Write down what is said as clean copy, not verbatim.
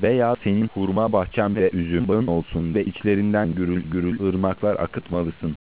Veya senin hurma bahçen ve üzüm bağın olsun ve içlerinden gürül gürül ırmaklar akıtmalısın.